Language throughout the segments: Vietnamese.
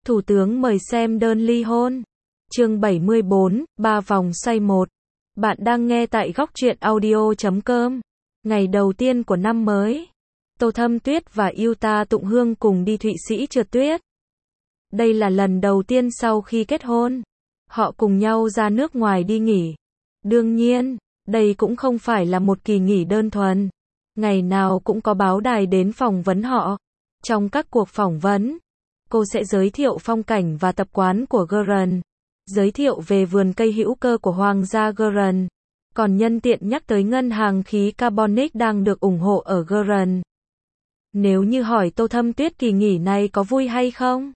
Thủ tướng mời xem đơn ly hôn. Chương 74, 3 vòng xoay 1. Bạn đang nghe tại góc truyện audio.com. Ngày đầu tiên của năm mới, Tô Thâm Tuyết và Yuta Tụng Hương cùng đi Thụy Sĩ trượt tuyết. Đây là lần đầu tiên sau khi kết hôn, họ cùng nhau ra nước ngoài đi nghỉ. Đương nhiên, đây cũng không phải là một kỳ nghỉ đơn thuần. Ngày nào cũng có báo đài đến phỏng vấn họ. Trong các cuộc phỏng vấn, cô sẽ giới thiệu phong cảnh và tập quán của Guerin, giới thiệu về vườn cây hữu cơ của Hoàng gia Guerin, còn nhân tiện nhắc tới ngân hàng khí carbonic đang được ủng hộ ở Guerin. Nếu như hỏi Tô Thâm Tuyết kỳ nghỉ này có vui hay không?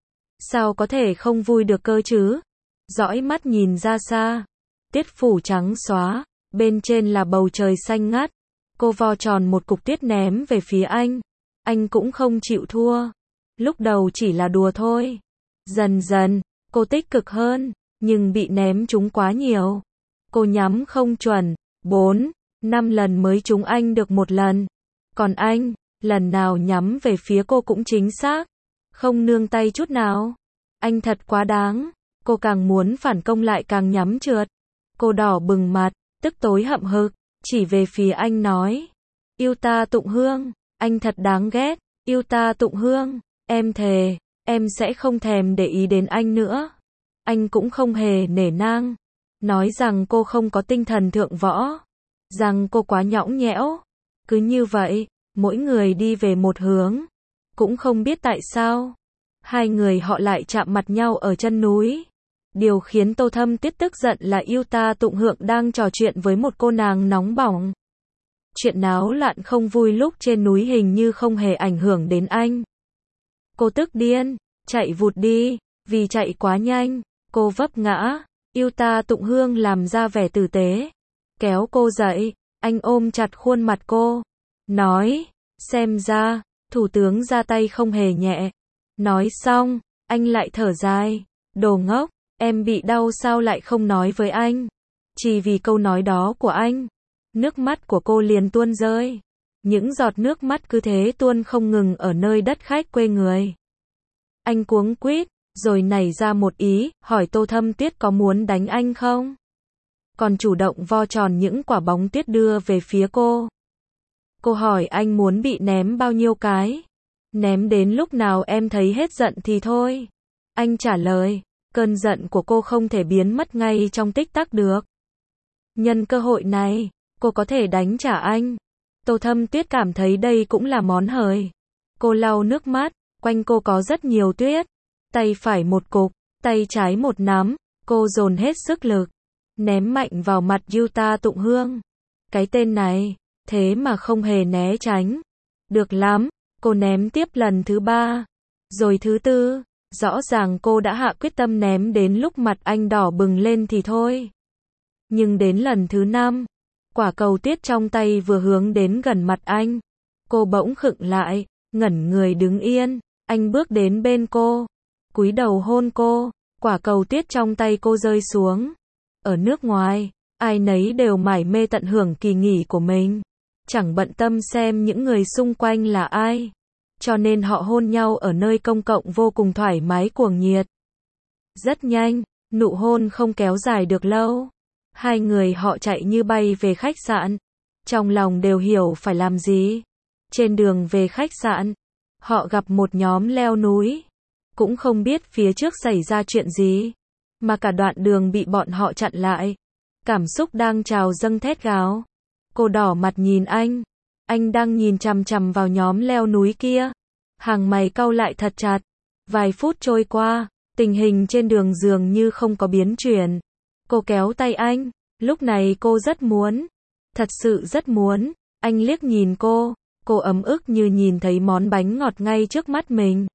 Sao có thể không vui được cơ chứ? Dõi mắt nhìn ra xa, tuyết phủ trắng xóa, bên trên là bầu trời xanh ngắt. Cô vo tròn một cục tuyết ném về phía anh cũng không chịu thua. Lúc đầu chỉ là đùa thôi. Dần dần, cô tích cực hơn, nhưng bị ném trúng quá nhiều. Cô nhắm không chuẩn, 4, 5 lần mới trúng anh được một lần. Còn anh, lần nào nhắm về phía cô cũng chính xác, không nương tay chút nào. Anh thật quá đáng, cô càng muốn phản công lại càng nhắm trượt. Cô đỏ bừng mặt, tức tối hậm hực, chỉ về phía anh nói. Yuta Tụng Hương, anh thật đáng ghét. Yuta Tụng Hương, em thề, em sẽ không thèm để ý đến anh nữa. Anh cũng không hề nể nang, nói rằng cô không có tinh thần thượng võ, rằng cô quá nhõng nhẽo. Cứ như vậy, mỗi người đi về một hướng. Cũng không biết tại sao, hai người họ lại chạm mặt nhau ở chân núi. Điều khiến Tô Thâm Tuyết tức giận là Yuta Tụng Hương đang trò chuyện với một cô nàng nóng bỏng. Chuyện náo loạn không vui lúc trên núi hình như không hề ảnh hưởng đến anh. Cô tức điên, chạy vụt đi, vì chạy quá nhanh, cô vấp ngã. Yuta Tụng Hương làm ra vẻ tử tế, kéo cô dậy, anh ôm chặt khuôn mặt cô, nói, xem ra, thủ tướng ra tay không hề nhẹ. Nói xong, anh lại thở dài, đồ ngốc, em bị đau sao lại không nói với anh. Chỉ vì câu nói đó của anh, nước mắt của cô liền tuôn rơi. Những giọt nước mắt cứ thế tuôn không ngừng ở nơi đất khách quê người. Anh cuống quýt, rồi nảy ra một ý, hỏi Tô Thâm Tuyết có muốn đánh anh không? Còn chủ động vo tròn những quả bóng tuyết đưa về phía cô. Cô hỏi anh muốn bị ném bao nhiêu cái? Ném đến lúc nào em thấy hết giận thì thôi. Anh trả lời, cơn giận của cô không thể biến mất ngay trong tích tắc được. Nhân cơ hội này, cô có thể đánh trả anh. Tô Thâm Tuyết cảm thấy đây cũng là món hời. Cô lau nước mắt, quanh cô có rất nhiều tuyết. Tay phải một cục, tay trái một nắm, cô dồn hết sức lực, ném mạnh vào mặt Yuta Tụng Hương. Cái tên này, thế mà không hề né tránh. Được lắm, cô ném tiếp lần thứ 3, rồi thứ 4, rõ ràng cô đã hạ quyết tâm ném đến lúc mặt anh đỏ bừng lên thì thôi. Nhưng đến lần thứ 5, quả cầu tuyết trong tay vừa hướng đến gần mặt anh, cô bỗng khựng lại, ngẩn người đứng yên. Anh bước đến bên cô, cúi đầu hôn cô, quả cầu tuyết trong tay cô rơi xuống. Ở nước ngoài, ai nấy đều mải mê tận hưởng kỳ nghỉ của mình, chẳng bận tâm xem những người xung quanh là ai. Cho nên họ hôn nhau ở nơi công cộng vô cùng thoải mái cuồng nhiệt. Rất nhanh, nụ hôn không kéo dài được lâu. Hai người họ chạy như bay về khách sạn, trong lòng đều hiểu phải làm gì. Trên đường về khách sạn, họ gặp một nhóm leo núi. Cũng không biết phía trước xảy ra chuyện gì, mà cả đoạn đường bị bọn họ chặn lại. Cảm xúc đang trào dâng thét gào. Cô đỏ mặt nhìn anh đang nhìn chằm chằm vào nhóm leo núi kia. Hàng mày cau lại thật chặt. Vài phút trôi qua, tình hình trên đường dường như không có biến chuyển. Cô kéo tay anh, lúc này cô rất muốn, thật sự rất muốn. Anh liếc nhìn cô ấm ức như nhìn thấy món bánh ngọt ngay trước mắt mình.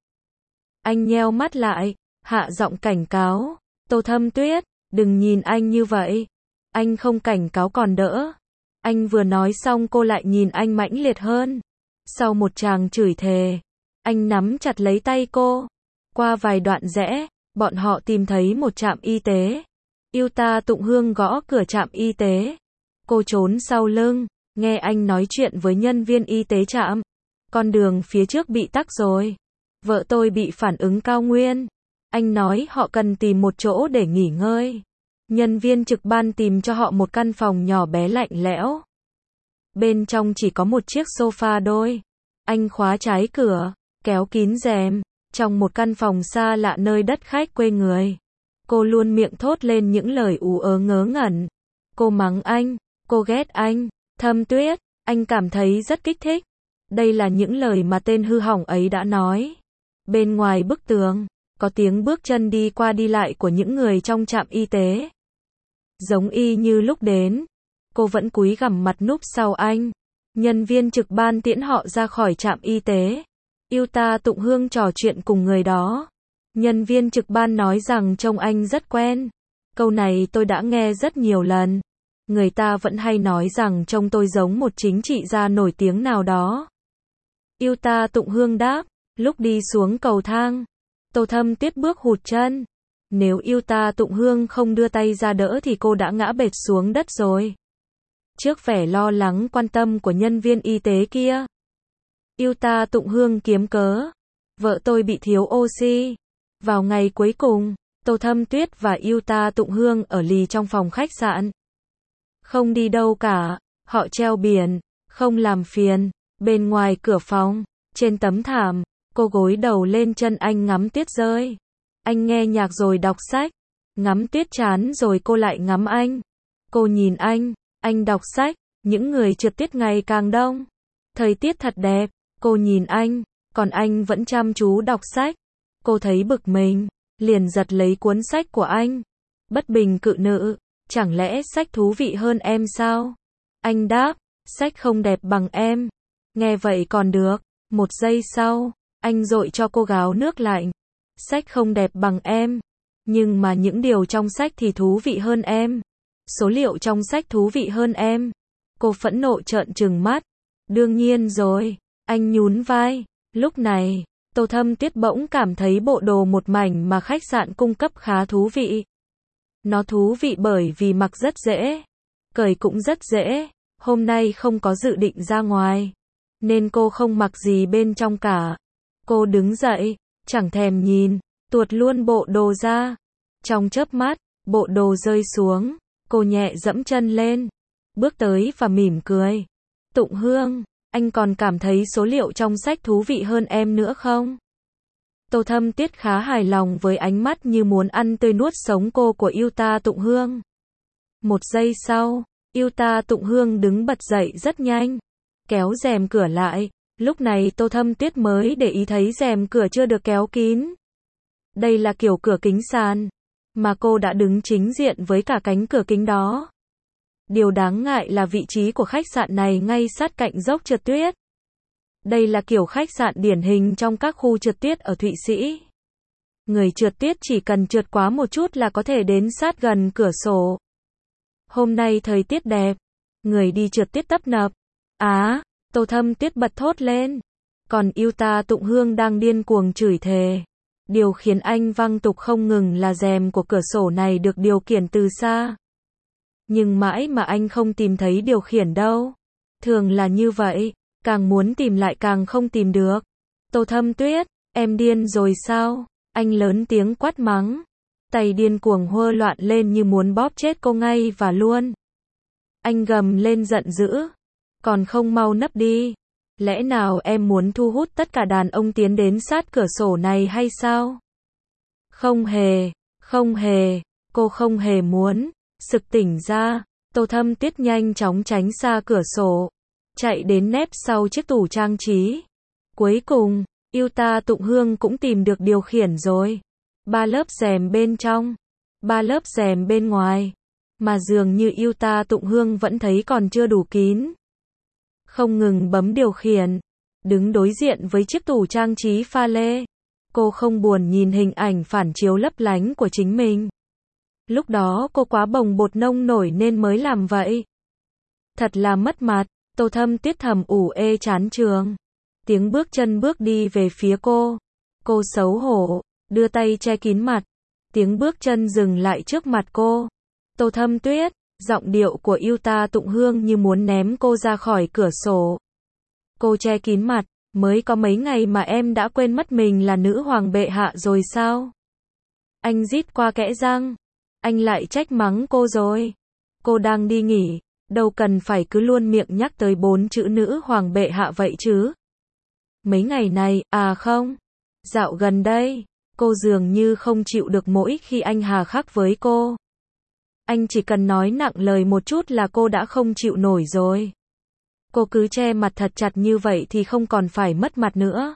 Anh nheo mắt lại, hạ giọng cảnh cáo, Tô Thâm Tuyết, đừng nhìn anh như vậy. Anh không cảnh cáo còn đỡ. Anh vừa nói xong cô lại nhìn anh mãnh liệt hơn. Sau một tràng chửi thề, anh nắm chặt lấy tay cô. Qua vài đoạn rẽ, bọn họ tìm thấy một trạm y tế. Yuta Tụng Hương gõ cửa trạm y tế. Cô trốn sau lưng, nghe anh nói chuyện với nhân viên y tế trạm. Con đường phía trước bị tắc rồi. Vợ tôi bị phản ứng cao nguyên. Anh nói họ cần tìm một chỗ để nghỉ ngơi. Nhân viên trực ban tìm cho họ một căn phòng nhỏ bé lạnh lẽo. Bên trong chỉ có một chiếc sofa đôi. Anh khóa trái cửa, kéo kín rèm. Trong một căn phòng xa lạ nơi đất khách quê người. Cô luôn miệng thốt lên những lời ú ớ ngớ ngẩn. Cô mắng anh, cô ghét anh. Thâm Tuyết, anh cảm thấy rất kích thích. Đây là những lời mà tên hư hỏng ấy đã nói. Bên ngoài bức tường, có tiếng bước chân đi qua đi lại của những người trong trạm y tế. Giống y như lúc đến. Cô vẫn cúi gằm mặt núp sau anh. Nhân viên trực ban tiễn họ ra khỏi trạm y tế. Yuta Tụng Hương trò chuyện cùng người đó. Nhân viên trực ban nói rằng trông anh rất quen. Câu này tôi đã nghe rất nhiều lần. Người ta vẫn hay nói rằng trông tôi giống một chính trị gia nổi tiếng nào đó. Yuta Tụng Hương đáp, lúc đi xuống cầu thang. Tô Thâm Tuyết bước hụt chân. Nếu Yuta Tụng Hương không đưa tay ra đỡ thì cô đã ngã bệt xuống đất rồi. Trước vẻ lo lắng quan tâm của nhân viên y tế kia, Yuta Tụng Hương kiếm cớ. Vợ tôi bị thiếu oxy. Vào ngày cuối cùng, Tô Thâm Tuyết và Yuta Tụng Hương ở lì trong phòng khách sạn. Không đi đâu cả, họ treo biển, không làm phiền. Bên ngoài cửa phòng, trên tấm thảm, cô gối đầu lên chân anh ngắm tuyết rơi. Anh nghe nhạc rồi đọc sách. Ngắm tuyết chán rồi cô lại ngắm anh. Cô nhìn anh đọc sách. Những người trượt tuyết ngày càng đông. Thời tiết thật đẹp. Cô nhìn anh, còn anh vẫn chăm chú đọc sách. Cô thấy bực mình, liền giật lấy cuốn sách của anh. Bất bình cự nữ, chẳng lẽ sách thú vị hơn em sao? Anh đáp, sách không đẹp bằng em. Nghe vậy còn được. Một giây sau, anh dội cho cô gáo nước lạnh. Sách không đẹp bằng em, nhưng mà những điều trong sách thì thú vị hơn em. Số liệu trong sách thú vị hơn em. Cô phẫn nộ trợn trừng mắt. Đương nhiên rồi, anh nhún vai. Lúc này, Tô Thâm Tuyết bỗng cảm thấy bộ đồ một mảnh mà khách sạn cung cấp khá thú vị. Nó thú vị bởi vì mặc rất dễ, cởi cũng rất dễ. Hôm nay không có dự định ra ngoài, nên cô không mặc gì bên trong cả. Cô đứng dậy, chẳng thèm nhìn, tuột luôn bộ đồ ra. Trong chớp mắt, bộ đồ rơi xuống, cô nhẹ dẫm chân lên, bước tới và mỉm cười. Tụng Hương, anh còn cảm thấy số liệu trong sách thú vị hơn em nữa không? Tô Thâm Tuyết khá hài lòng với ánh mắt như muốn ăn tươi nuốt sống cô của Yuta Tụng Hương. Một giây sau, Yuta Tụng Hương đứng bật dậy rất nhanh, kéo rèm cửa lại. Lúc này Tô Thâm Tuyết mới để ý thấy rèm cửa chưa được kéo kín. Đây là kiểu cửa kính sàn, mà cô đã đứng chính diện với cả cánh cửa kính đó. Điều đáng ngại là vị trí của khách sạn này ngay sát cạnh dốc trượt tuyết. Đây là kiểu khách sạn điển hình trong các khu trượt tuyết ở Thụy Sĩ. Người trượt tuyết chỉ cần trượt quá một chút là có thể đến sát gần cửa sổ. Hôm nay thời tiết đẹp, người đi trượt tuyết tấp nập. Tô Thâm Tuyết bật thốt lên. Còn Yuta Tụng Hương đang điên cuồng chửi thề. Điều khiến anh văng tục không ngừng là rèm của cửa sổ này được điều khiển từ xa. Nhưng mãi mà anh không tìm thấy điều khiển đâu. Thường là như vậy, càng muốn tìm lại càng không tìm được. Tô Thâm Tuyết, em điên rồi sao? Anh lớn tiếng quát mắng. Tay điên cuồng hô loạn lên như muốn bóp chết cô ngay và luôn. Anh gầm lên giận dữ. Còn không mau nấp đi. Lẽ nào em muốn thu hút tất cả đàn ông tiến đến sát cửa sổ này hay sao? Không hề, cô không hề muốn. Sực tỉnh ra, Tô Thâm Tuyết nhanh chóng tránh xa cửa sổ, chạy đến nép sau chiếc tủ trang trí. Cuối cùng, Yuta Tụng Hương cũng tìm được điều khiển rồi. 3 lớp rèm bên trong, 3 lớp rèm bên ngoài, mà dường như Yuta Tụng Hương vẫn thấy còn chưa đủ kín. Không ngừng bấm điều khiển, đứng đối diện với chiếc tủ trang trí pha lê. Cô không buồn nhìn hình ảnh phản chiếu lấp lánh của chính mình. Lúc đó cô quá bồng bột nông nổi nên mới làm vậy. Thật là mất mặt. Tô Thâm Tuyết thầm ủ ê chán trường. Tiếng bước chân bước đi về phía cô. Cô xấu hổ, đưa tay che kín mặt. Tiếng bước chân dừng lại trước mặt cô. Tô Thâm Tuyết, giọng điệu của Yuta Tụng Hương như muốn ném cô ra khỏi cửa sổ. Cô che kín mặt, mới có mấy ngày mà em đã quên mất mình là nữ hoàng bệ hạ rồi sao? Anh rít qua kẽ răng. Anh lại trách mắng cô rồi. Cô đang đi nghỉ, đâu cần phải cứ luôn miệng nhắc tới 4 chữ nữ hoàng bệ hạ vậy chứ. Mấy ngày này, không. Dạo gần đây, cô dường như không chịu được mỗi khi anh hà khắc với cô. Anh chỉ cần nói nặng lời một chút là cô đã không chịu nổi rồi. Cô cứ che mặt thật chặt như vậy thì không còn phải mất mặt nữa.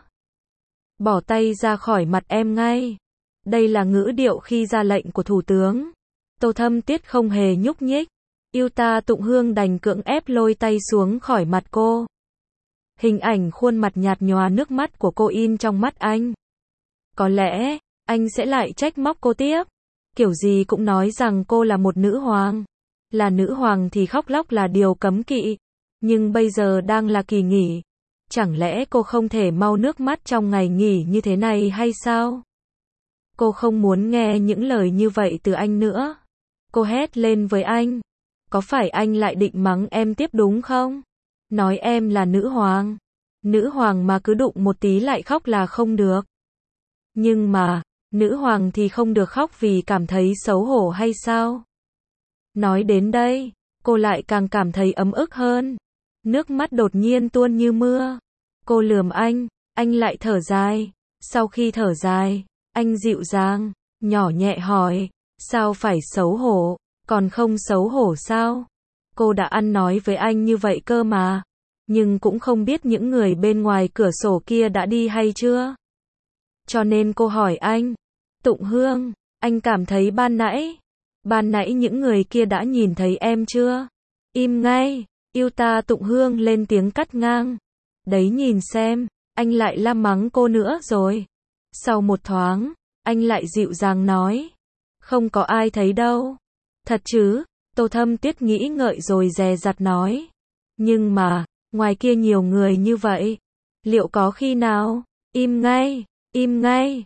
Bỏ tay ra khỏi mặt em ngay. Đây là ngữ điệu khi ra lệnh của thủ tướng. Tô Thâm Tiết không hề nhúc nhích. Yêu ta Tụng Hương đành cưỡng ép lôi tay xuống khỏi mặt cô. Hình ảnh khuôn mặt nhạt nhòa nước mắt của cô in trong mắt anh. Có lẽ, anh sẽ lại trách móc cô tiếp. Kiểu gì cũng nói rằng cô là một nữ hoàng. Là nữ hoàng thì khóc lóc là điều cấm kỵ. Nhưng bây giờ đang là kỳ nghỉ. Chẳng lẽ cô không thể mau nước mắt trong ngày nghỉ như thế này hay sao? Cô không muốn nghe những lời như vậy từ anh nữa. Cô hét lên với anh. Có phải anh lại định mắng em tiếp đúng không? Nói em là nữ hoàng. Nữ hoàng mà cứ đụng một tí lại khóc là không được. Nhưng mà, nữ hoàng thì không được khóc vì cảm thấy xấu hổ hay sao? Nói đến đây, cô lại càng cảm thấy ấm ức hơn. Nước mắt đột nhiên tuôn như mưa. Cô lườm anh lại thở dài. Sau khi thở dài, anh dịu dàng, nhỏ nhẹ hỏi, sao phải xấu hổ, còn không xấu hổ sao? Cô đã ăn nói với anh như vậy cơ mà, nhưng cũng không biết những người bên ngoài cửa sổ kia đã đi hay chưa. Cho nên cô hỏi anh, Tụng Hương, anh cảm thấy ban nãy những người kia đã nhìn thấy em chưa? Im ngay, yêu ta Tụng Hương lên tiếng cắt ngang. Đấy nhìn xem, anh lại la mắng cô nữa rồi. Sau một thoáng, anh lại dịu dàng nói. Không có ai thấy đâu. Thật chứ, Tô Thâm Tiết nghĩ ngợi rồi dè dặt nói. Nhưng mà, ngoài kia nhiều người như vậy. Liệu có khi nào? Im ngay,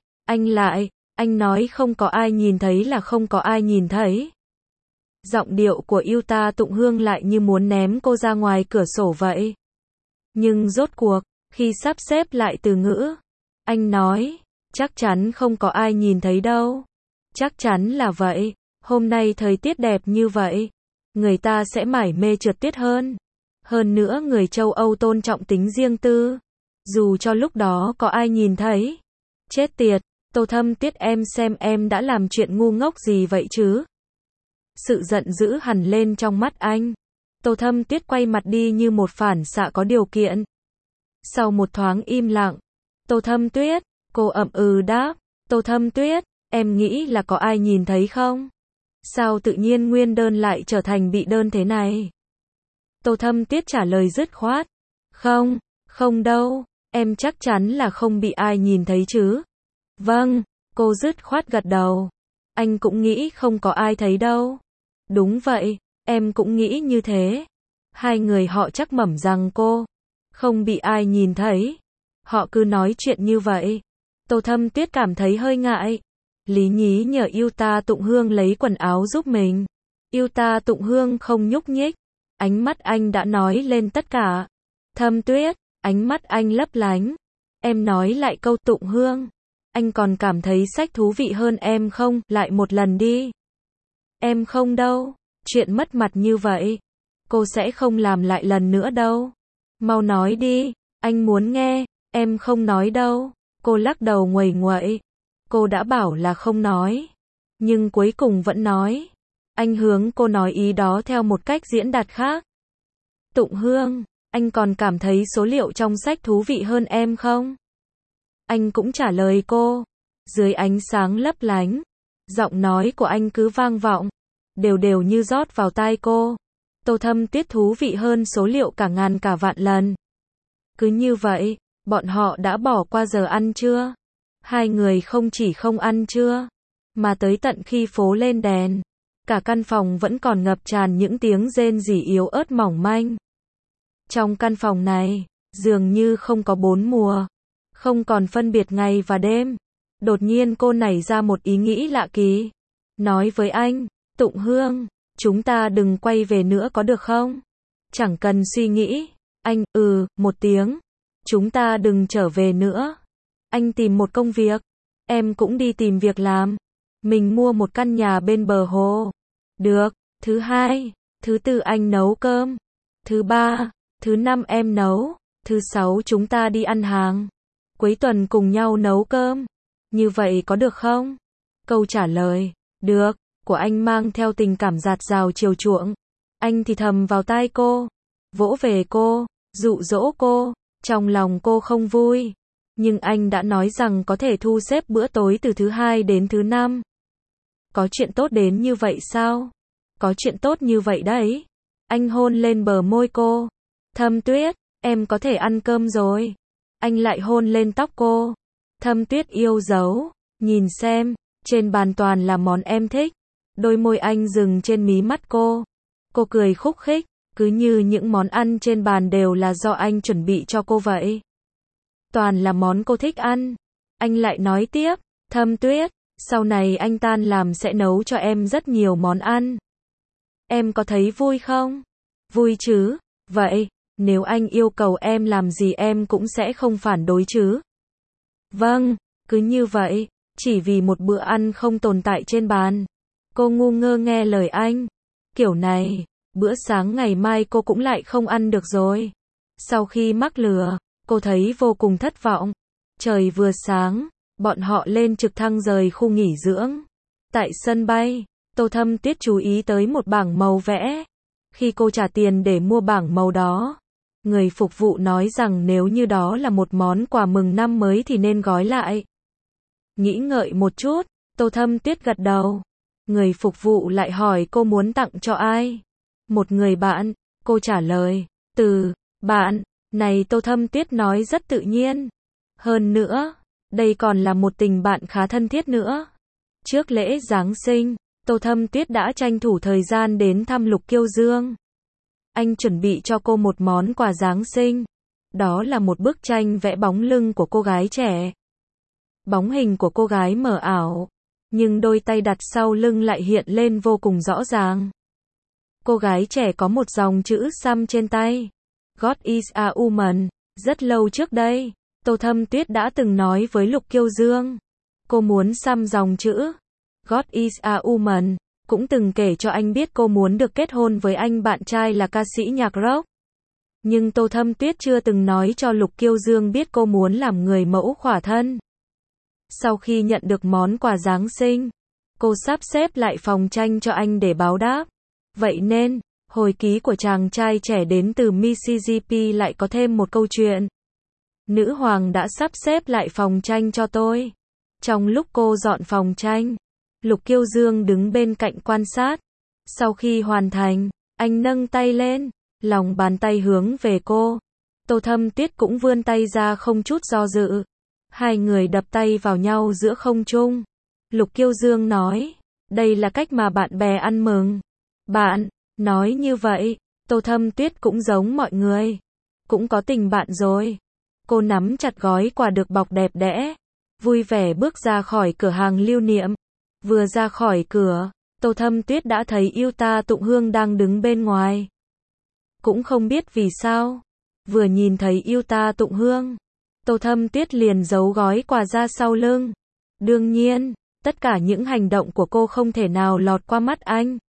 anh nói không có ai nhìn thấy là không có ai nhìn thấy. Giọng điệu của yêu ta Tụng Hương lại như muốn ném cô ra ngoài cửa sổ vậy. Nhưng rốt cuộc, khi sắp xếp lại từ ngữ, anh nói, chắc chắn không có ai nhìn thấy đâu. Chắc chắn là vậy, hôm nay thời tiết đẹp như vậy, người ta sẽ mải mê trượt tuyết hơn. Hơn nữa người châu Âu tôn trọng tính riêng tư, dù cho lúc đó có ai nhìn thấy. Chết tiệt, Tô Thâm Tiết em xem em đã làm chuyện ngu ngốc gì vậy chứ? Sự giận dữ hằn lên trong mắt anh. Tô Thâm Tiết quay mặt đi như một phản xạ có điều kiện. Sau một thoáng im lặng, Tô Thâm Tuyết, cô ậm ừ đáp, Tô Thâm Tuyết, em nghĩ là có ai nhìn thấy không? Sao tự nhiên nguyên đơn lại trở thành bị đơn thế này? Tô Thâm Tiết trả lời dứt khoát, không đâu, em chắc chắn là không bị ai nhìn thấy chứ. Vâng, cô dứt khoát gật đầu. Anh cũng nghĩ không có ai thấy đâu. Đúng vậy, em cũng nghĩ như thế. Hai người họ chắc mẩm rằng cô không bị ai nhìn thấy. Họ cứ nói chuyện như vậy. Tô Thâm Tuyết cảm thấy hơi ngại. Lý nhí nhờ yêu ta Tụng Hương lấy quần áo giúp mình. Yêu ta Tụng Hương không nhúc nhích. Ánh mắt anh đã nói lên tất cả. Thâm Tuyết, ánh mắt anh lấp lánh. Em nói lại câu Tụng Hương. Anh còn cảm thấy sách thú vị hơn em không? Lại một lần đi. Em không đâu. Chuyện mất mặt như vậy. Cô sẽ không làm lại lần nữa đâu. Mau nói đi. Anh muốn nghe. Em không nói đâu. Cô lắc đầu nguầy nguậy. Cô đã bảo là không nói. Nhưng cuối cùng vẫn nói. Anh hướng cô nói ý đó theo một cách diễn đạt khác. Tụng Hương, anh còn cảm thấy số liệu trong sách thú vị hơn em không? Anh cũng trả lời cô. Dưới ánh sáng lấp lánh, giọng nói của anh cứ vang vọng, đều đều như rót vào tai cô. Tô Thâm Tiết thú vị hơn số liệu cả ngàn cả vạn lần. Cứ như vậy, bọn họ đã bỏ qua giờ ăn trưa. Hai người không chỉ không ăn trưa, mà tới tận khi phố lên đèn, cả căn phòng vẫn còn ngập tràn những tiếng rên rỉ yếu ớt mỏng manh. Trong căn phòng này, dường như không có 4 mùa, không còn phân biệt ngày và đêm. Đột nhiên cô nảy ra một ý nghĩ lạ kỳ. Nói với anh, Tụng Hương, chúng ta đừng quay về nữa có được không? Chẳng cần suy nghĩ. Anh, một tiếng. Chúng ta đừng trở về nữa. Anh tìm một công việc. Em cũng đi tìm việc làm. Mình mua một căn nhà bên bờ hồ. Được. Thứ hai. Thứ tư anh nấu cơm. Thứ ba. Thứ năm em nấu. Thứ sáu chúng ta đi ăn hàng. Cuối tuần cùng nhau nấu cơm. Như vậy có được không? Câu trả lời, được, của anh mang theo tình cảm dạt dào chiều chuộng. Anh thì thầm vào tai cô, vỗ về cô, dụ dỗ cô, trong lòng cô không vui. Nhưng anh đã nói rằng có thể thu xếp bữa tối từ thứ hai đến thứ năm. Có chuyện tốt đến như vậy sao? Có chuyện tốt như vậy đấy. Anh hôn lên bờ môi cô. Thâm Tuyết, em có thể ăn cơm rồi. Anh lại hôn lên tóc cô. Thâm Tuyết yêu dấu, nhìn xem, trên bàn toàn là món em thích. Đôi môi anh dừng trên mí mắt cô. Cô cười khúc khích, cứ như những món ăn trên bàn đều là do anh chuẩn bị cho cô vậy. Toàn là món cô thích ăn. Anh lại nói tiếp, Thâm Tuyết, sau này anh tan làm sẽ nấu cho em rất nhiều món ăn. Em có thấy vui không? Vui chứ, vậy, nếu anh yêu cầu em làm gì em cũng sẽ không phản đối chứ? Vâng, cứ như vậy, chỉ vì một bữa ăn không tồn tại trên bàn. Cô ngu ngơ nghe lời anh. Kiểu này, bữa sáng ngày mai cô cũng lại không ăn được rồi. Sau khi mắc lừa, cô thấy vô cùng thất vọng. Trời vừa sáng, bọn họ lên trực thăng rời khu nghỉ dưỡng. Tại sân bay, Tô Thâm Tuyết chú ý tới một bảng màu vẽ. Khi cô trả tiền để mua bảng màu đó, người phục vụ nói rằng nếu như đó là một món quà mừng năm mới thì nên gói lại. Nghĩ ngợi một chút, Tô Thâm Tuyết gật đầu. Người phục vụ lại hỏi cô muốn tặng cho ai? Một người bạn, cô trả lời. Bạn, này Tô Thâm Tuyết nói rất tự nhiên. Hơn nữa, đây còn là một tình bạn khá thân thiết nữa. Trước lễ Giáng sinh, Tô Thâm Tuyết đã tranh thủ thời gian đến thăm Lục Kiêu Dương. Anh chuẩn bị cho cô một món quà Giáng sinh. Đó là một bức tranh vẽ bóng lưng của cô gái trẻ. Bóng hình của cô gái mờ ảo, nhưng đôi tay đặt sau lưng lại hiện lên vô cùng rõ ràng. Cô gái trẻ có một dòng chữ xăm trên tay. God is a woman. Rất lâu trước đây, Tô Thâm Tuyết đã từng nói với Lục Kiêu Dương. Cô muốn xăm dòng chữ God is a woman. Cũng từng kể cho anh biết cô muốn được kết hôn với anh bạn trai là ca sĩ nhạc rock. Nhưng Tô Thâm Tuyết chưa từng nói cho Lục Kiêu Dương biết cô muốn làm người mẫu khỏa thân. Sau khi nhận được món quà Giáng sinh, cô sắp xếp lại phòng tranh cho anh để báo đáp. Vậy nên, hồi ký của chàng trai trẻ đến từ Mississippi lại có thêm một câu chuyện. Nữ hoàng đã sắp xếp lại phòng tranh cho tôi. Trong lúc cô dọn phòng tranh, Lục Kiêu Dương đứng bên cạnh quan sát. Sau khi hoàn thành, anh nâng tay lên, lòng bàn tay hướng về cô. Tô Thâm Tuyết cũng vươn tay ra không chút do dự. Hai người đập tay vào nhau giữa không trung. Lục Kiêu Dương nói, đây là cách mà bạn bè ăn mừng. Bạn, nói như vậy, Tô Thâm Tuyết cũng giống mọi người. Cũng có tình bạn rồi. Cô nắm chặt gói quà được bọc đẹp đẽ. Vui vẻ bước ra khỏi cửa hàng lưu niệm. Vừa ra khỏi cửa, Tô Thâm Tuyết đã thấy Yuta Tụng Hương đang đứng bên ngoài. Cũng không biết vì sao. Vừa nhìn thấy Yuta Tụng Hương, Tô Thâm Tuyết liền giấu gói quà ra sau lưng. Đương nhiên, tất cả những hành động của cô không thể nào lọt qua mắt anh.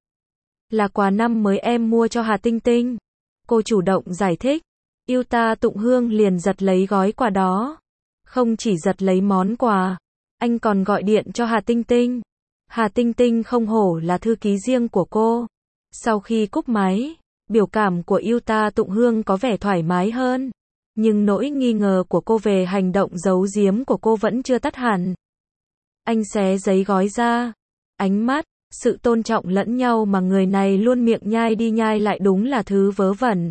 Là quà năm mới em mua cho Hà Tinh Tinh. Cô chủ động giải thích. Yuta Tụng Hương liền giật lấy gói quà đó. Không chỉ giật lấy món quà, anh còn gọi điện cho Hà Tinh Tinh. Hà Tinh Tinh không hổ là thư ký riêng của cô. Sau khi cúp máy, biểu cảm của Yuta Tụng Hương có vẻ thoải mái hơn. Nhưng nỗi nghi ngờ của cô về hành động giấu giếm của cô vẫn chưa tắt hẳn. Anh xé giấy gói ra. Ánh mắt, sự tôn trọng lẫn nhau mà người này luôn miệng nhai đi nhai lại đúng là thứ vớ vẩn.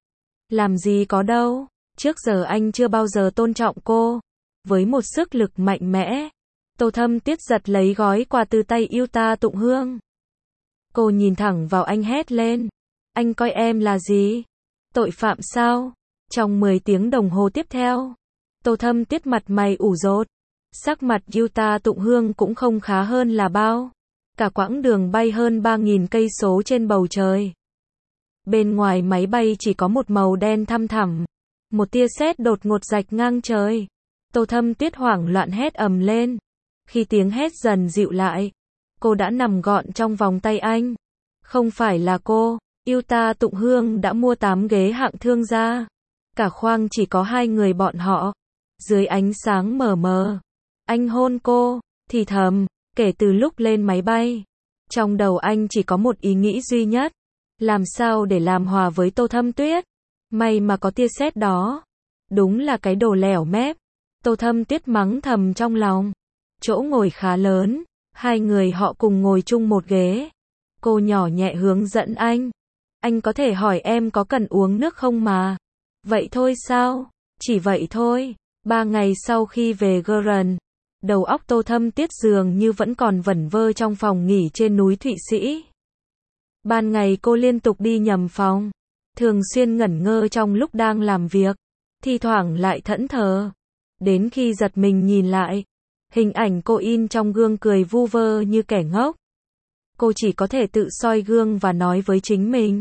Làm gì có đâu. Trước giờ anh chưa bao giờ tôn trọng cô. Với một sức lực mạnh mẽ, Tô Thâm Tuyết giật lấy gói quà từ tay Yuta Tụng Hương. Cô nhìn thẳng vào anh hét lên. Anh coi em là gì? Tội phạm sao? Trong 10 tiếng đồng hồ tiếp theo, Tô Thâm Tuyết mặt mày ủ rột. Sắc mặt Yuta Tụng Hương cũng không khá hơn là bao. Cả quãng đường bay hơn 3.000 cây số trên bầu trời. Bên ngoài máy bay chỉ có một màu đen thăm thẳm. Một tia sét đột ngột rạch ngang trời. Tô Thâm Tuyết hoảng loạn hét ầm lên. Khi tiếng hét dần dịu lại, cô đã nằm gọn trong vòng tay anh. Không phải là cô, Yuta Tụng Hương đã mua 8 ghế hạng thương gia. Cả khoang chỉ có 2 người bọn họ. Dưới ánh sáng mờ mờ, anh hôn cô, thì thầm, kể từ lúc lên máy bay. Trong đầu anh chỉ có một ý nghĩ duy nhất. Làm sao để làm hòa với Tô Thâm Tuyết. May mà có tia sét đó. Đúng là cái đồ lẻo mép. Tô Thâm Tuyết mắng thầm trong lòng. Chỗ ngồi khá lớn. 2 người họ cùng ngồi chung một ghế. Cô nhỏ nhẹ hướng dẫn anh. Anh có thể hỏi em có cần uống nước không mà. Vậy thôi sao? Chỉ vậy thôi. 3 ngày sau khi về Gurren, đầu óc Tô Thâm Tuyết dường như vẫn còn vẩn vơ trong phòng nghỉ trên núi Thụy Sĩ. Ban ngày cô liên tục đi nhầm phòng, thường xuyên ngẩn ngơ trong lúc đang làm việc, thi thoảng lại thẫn thờ. Đến khi giật mình nhìn lại, hình ảnh cô in trong gương cười vu vơ như kẻ ngốc. Cô chỉ có thể tự soi gương và nói với chính mình.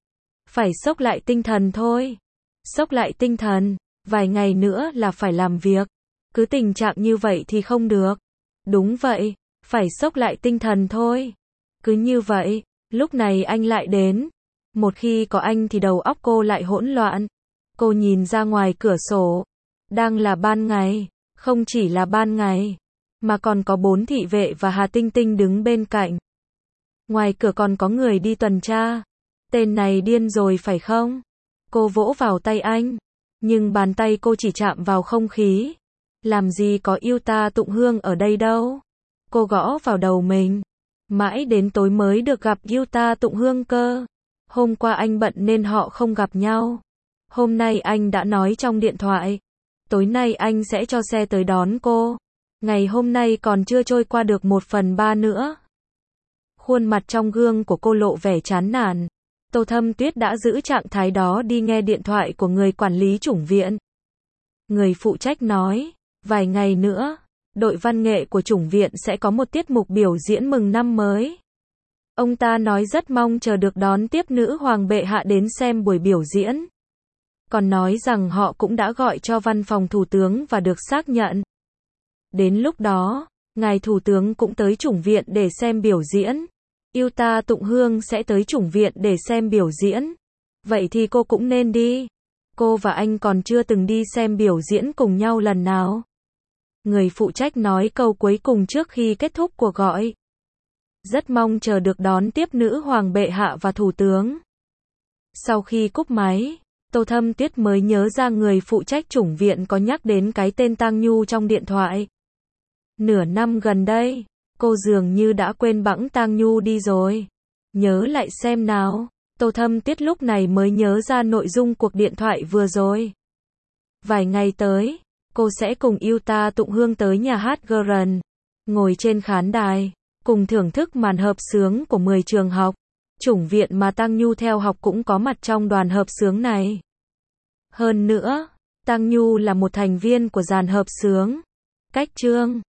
Phải xốc lại tinh thần thôi. Xốc lại tinh thần, vài ngày nữa là phải làm việc. Cứ tình trạng như vậy thì không được. Đúng vậy, phải xốc lại tinh thần thôi. Cứ như vậy, lúc này anh lại đến. Một khi có anh thì đầu óc cô lại hỗn loạn. Cô nhìn ra ngoài cửa sổ. Đang là ban ngày, không chỉ là ban ngày, mà còn có 4 thị vệ và Hà Tinh Tinh đứng bên cạnh. Ngoài cửa còn có người đi tuần tra. Tên này điên rồi phải không? Cô vỗ vào tay anh, nhưng bàn tay cô chỉ chạm vào không khí. Làm gì có Yuta Tụng Hương ở đây đâu. Cô gõ vào đầu mình. Mãi đến tối mới được gặp Yuta Tụng Hương cơ. Hôm qua anh bận nên họ không gặp nhau. Hôm nay anh đã nói trong điện thoại. Tối nay anh sẽ cho xe tới đón cô. Ngày hôm nay còn chưa trôi qua được 1/3 nữa. Khuôn mặt trong gương của cô lộ vẻ chán nản. Tô Thâm Tuyết đã giữ trạng thái đó đi nghe điện thoại của người quản lý chủng viện. Người phụ trách nói, vài ngày nữa, đội văn nghệ của chủng viện sẽ có một tiết mục biểu diễn mừng năm mới. Ông ta nói rất mong chờ được đón tiếp nữ hoàng bệ hạ đến xem buổi biểu diễn. Còn nói rằng họ cũng đã gọi cho văn phòng thủ tướng và được xác nhận. Đến lúc đó, ngài thủ tướng cũng tới chủng viện để xem biểu diễn. Yuta Tụng Hương sẽ tới chủng viện để xem biểu diễn. Vậy thì cô cũng nên đi. Cô và anh còn chưa từng đi xem biểu diễn cùng nhau lần nào. Người phụ trách nói câu cuối cùng trước khi kết thúc cuộc gọi. Rất mong chờ được đón tiếp nữ hoàng bệ hạ và thủ tướng. Sau khi cúp máy, Tô Thâm Tuyết mới nhớ ra người phụ trách chủng viện có nhắc đến cái tên Tang Nhu trong điện thoại. Nửa năm gần đây, cô dường như đã quên bẵng Tang Nhu đi rồi. Nhớ lại xem nào. Tô Thâm Tuyết lúc này mới nhớ ra nội dung cuộc điện thoại vừa rồi. Vài ngày tới, cô sẽ cùng Yuta Tụng Hương tới nhà hát Gurren, ngồi trên khán đài, cùng thưởng thức màn hợp xướng của 10 trường học. Chủng viện mà Tang Nhu theo học cũng có mặt trong đoàn hợp xướng này. Hơn nữa, Tang Nhu là một thành viên của dàn hợp xướng. Cách chương